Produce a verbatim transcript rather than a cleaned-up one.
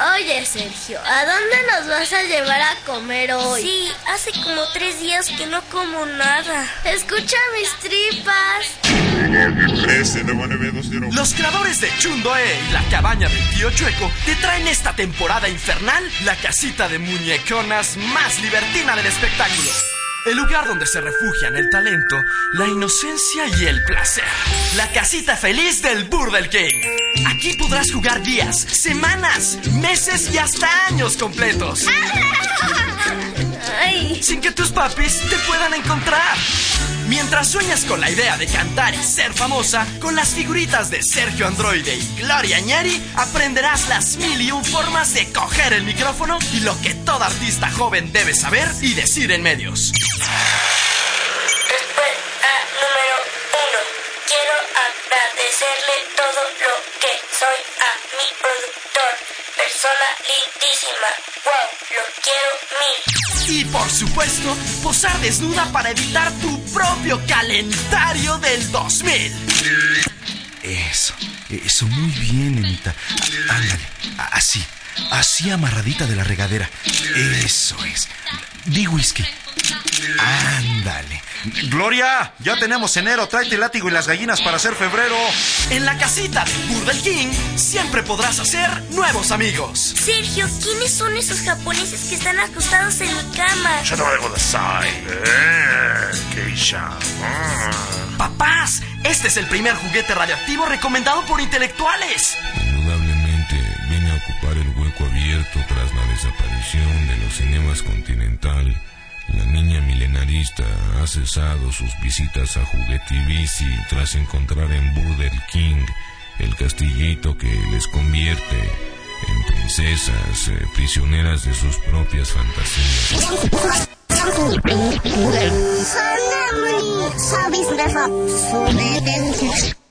Oye, Sergio, ¿a dónde nos vas a llevar a comer hoy? Sí, hace como tres días que no como nada. Escucha mis tripas. Los creadores de Chundoe y la cabaña del tío Chueco te traen esta temporada infernal la casita de muñeconas más libertina del espectáculo. El lugar donde se refugian el talento, la inocencia y el placer. La casita feliz del Burger King. Aquí podrás jugar días, semanas, meses y hasta años completos. Ay. Sin que tus papis te puedan encontrar. Mientras sueñas con la idea de cantar y ser famosa, con las figuritas de Sergio Androide y Gloria Ñeri, aprenderás las mil y un formas de coger el micrófono y lo que toda artista joven debe saber y decir en medios. Respuesta número uno. Quiero agradecerle todo lo que soy a mi productor. Persona lindísima. Wow, lo quiero mil. Y por supuesto, posar desnuda para evitar tu propio calendario del dos mil. Eso, eso, muy bien, nenita. Ándale, así, así amarradita de la regadera. Eso es. Di whisky. Ándale. Gloria, ya tenemos enero, tráete el látigo y las gallinas para hacer febrero. En la casita del Burger King siempre podrás hacer nuevos amigos. Sergio, ¿quiénes son esos japoneses que están acostados en mi cama? Papás, este es el primer juguete radioactivo recomendado por intelectuales. Indudablemente viene a ocupar el hueco abierto tras la desaparición de los cinemas Continental. La niña milenarista ha cesado sus visitas a Juguetivici tras encontrar en Burger King el castillito que les convierte en princesas, eh, prisioneras de sus propias fantasías.